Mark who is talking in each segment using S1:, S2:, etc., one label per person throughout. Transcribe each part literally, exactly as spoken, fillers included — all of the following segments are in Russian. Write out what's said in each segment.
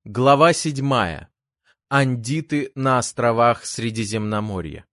S1: Глава седьмая. Андиты на островах Средиземноморья.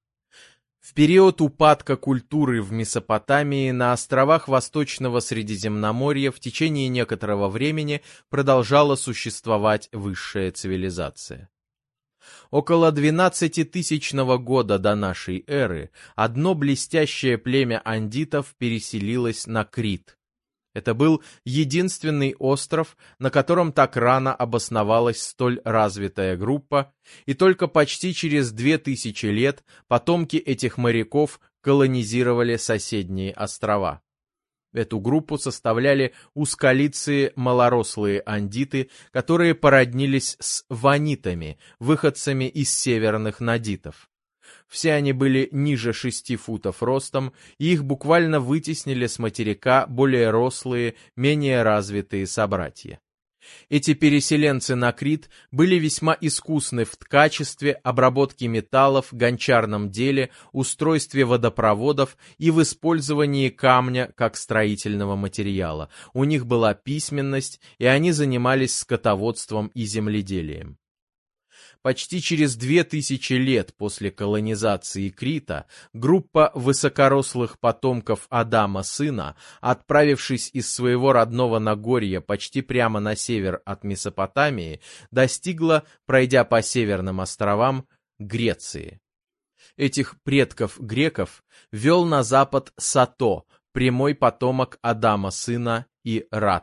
S1: В период упадка культуры в Месопотамии на островах Восточного Средиземноморья в течение некоторого времени продолжала существовать высшая цивилизация. Около двенадцатитысячного года до нашей эры одно блестящее племя андитов переселилось на Крит. Это был единственный остров, на котором так рано обосновалась столь развитая группа, и только почти через две тысячи лет потомки этих моряков колонизировали соседние острова. Эту группу составляли узколицые малорослые андиты, которые породнились с ванитами, выходцами из северных надитов. Все они были ниже шести футов ростом, и их буквально вытеснили с материка более рослые, менее развитые собратья. Эти переселенцы на Крит были весьма искусны в ткачестве, обработке металлов, гончарном деле, устройстве водопроводов и в использовании камня как строительного материала. У них была письменность, и они занимались скотоводством и земледелием. Почти через две тысячи лет после колонизации Крита группа высокорослых потомков Адама сына, отправившись из своего родного Нагорья почти прямо на север от Месопотамии, достигла, пройдя по северным островам, Греции. Этих предков греков вел на запад Сато, прямой потомок Адама сына и Ратты.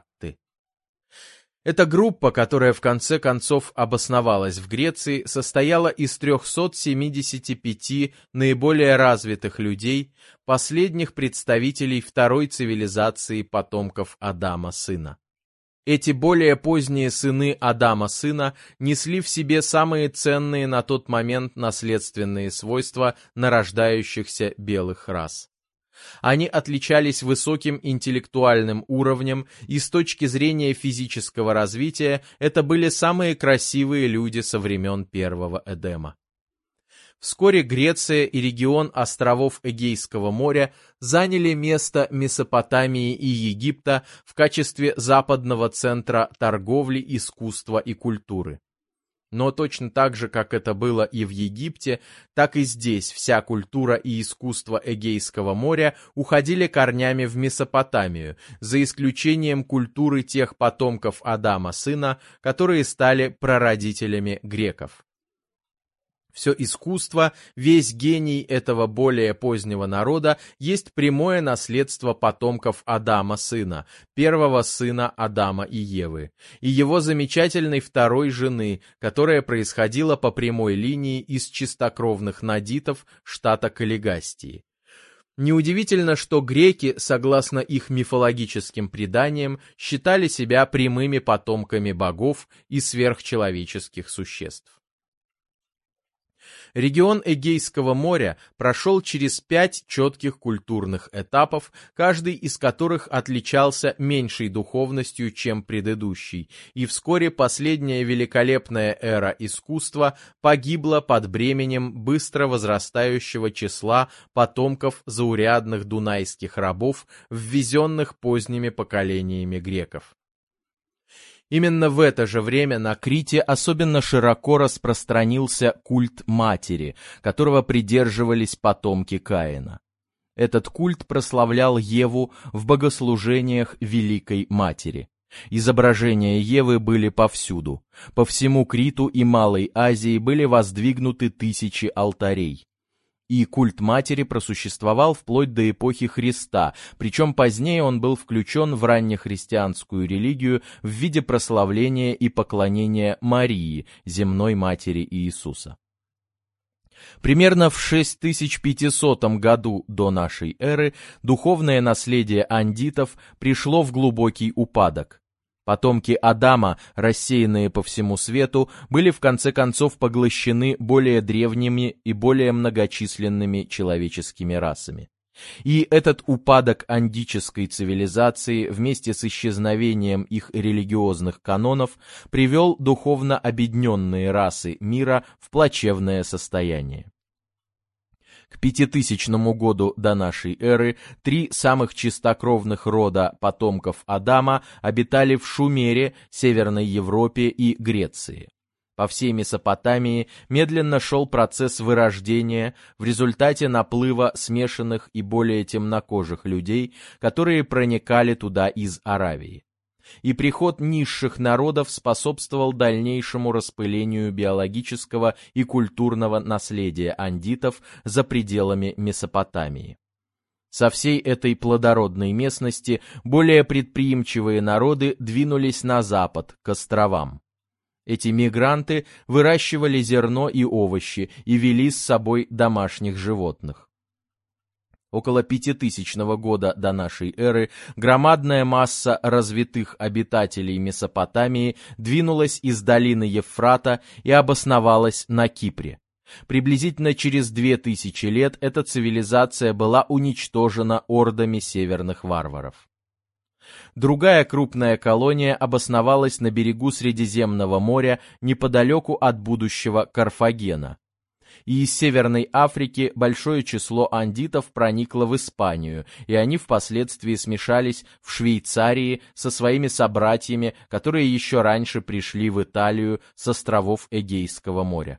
S1: Эта группа, которая в конце концов обосновалась в Греции, состояла из трехсот семидесяти пяти наиболее развитых людей, последних представителей второй цивилизации потомков Адама сына. Эти более поздние сыны Адама сына несли в себе самые ценные на тот момент наследственные свойства нарождающихся белых рас. Они отличались высоким интеллектуальным уровнем, и с точки зрения физического развития это были самые красивые люди со времен первого Эдема. Вскоре Греция и регион островов Эгейского моря заняли место Месопотамии и Египта в качестве западного центра торговли, искусства и культуры. Но точно так же, как это было и в Египте, так и здесь вся культура и искусство Эгейского моря уходили корнями в Месопотамию, за исключением культуры тех потомков Адама сына, которые стали прародителями греков. Все искусство, весь гений этого более позднего народа есть прямое наследство потомков Адама сына, первого сына Адама и Евы, и его замечательной второй жены, которая происходила по прямой линии из чистокровных надитов штата Каллигастии. Неудивительно, что греки, согласно их мифологическим преданиям, считали себя прямыми потомками богов и сверхчеловеческих существ. Регион Эгейского моря прошел через пять четких культурных этапов, каждый из которых отличался меньшей духовностью, чем предыдущий, и вскоре последняя великолепная эра искусства погибла под бременем быстро возрастающего числа потомков заурядных дунайских рабов, ввезенных поздними поколениями греков. Именно в это же время на Крите особенно широко распространился культ матери, которого придерживались потомки Каина. Этот культ прославлял Еву в богослужениях Великой Матери. Изображения Евы были повсюду. По всему Криту и Малой Азии были воздвигнуты тысячи алтарей. И культ матери просуществовал вплоть до эпохи Христа, причем позднее он был включен в раннехристианскую религию в виде прославления и поклонения Марии, земной матери Иисуса. Примерно в шесть тысяч пятисотом году до нашей эры духовное наследие андитов пришло в глубокий упадок. Потомки Адама, рассеянные по всему свету, были в конце концов поглощены более древними и более многочисленными человеческими расами. И этот упадок андической цивилизации вместе с исчезновением их религиозных канонов привел духовно обедненные расы мира в плачевное состояние. К пятитысячному году до нашей эры три самых чистокровных рода потомков Адама обитали в Шумере, Северной Европе и Греции. По всей Месопотамии медленно шел процесс вырождения в результате наплыва смешанных и более темнокожих людей, которые проникали туда из Аравии. И приход низших народов способствовал дальнейшему распылению биологического и культурного наследия андитов за пределами Месопотамии. Со всей этой плодородной местности более предприимчивые народы двинулись на запад, к островам. Эти мигранты выращивали зерно и овощи и вели с собой домашних животных. Около пятитысячного года до нашей эры громадная масса развитых обитателей Месопотамии двинулась из долины Евфрата и обосновалась на Кипре. Приблизительно через две тысячи лет эта цивилизация была уничтожена ордами северных варваров. Другая крупная колония обосновалась на берегу Средиземного моря неподалеку от будущего Карфагена. И из Северной Африки большое число андитов проникло в Испанию, и они впоследствии смешались в Швейцарии со своими собратьями, которые еще раньше пришли в Италию с островов Эгейского моря.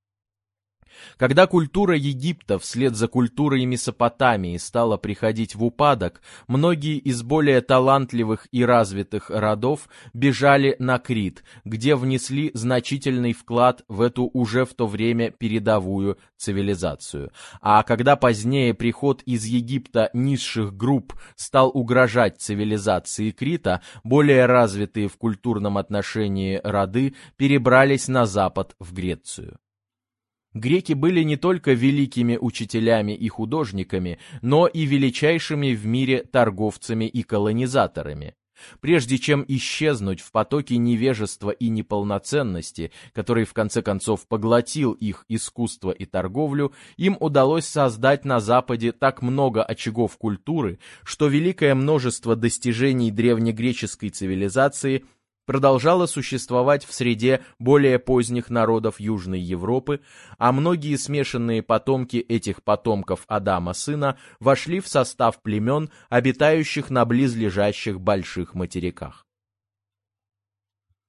S1: Когда культура Египта вслед за культурой Месопотамии стала приходить в упадок, многие из более талантливых и развитых родов бежали на Крит, где внесли значительный вклад в эту уже в то время передовую цивилизацию. А когда позднее приход из Египта низших групп стал угрожать цивилизации Крита, более развитые в культурном отношении роды перебрались на запад в Грецию. Греки были не только великими учителями и художниками, но и величайшими в мире торговцами и колонизаторами. Прежде чем исчезнуть в потоке невежества и неполноценности, который в конце концов поглотил их искусство и торговлю, им удалось создать на Западе так много очагов культуры, что великое множество достижений древнегреческой цивилизации продолжала существовать в среде более поздних народов Южной Европы, а многие смешанные потомки этих потомков Адама сына вошли в состав племен, обитающих на близлежащих больших материках.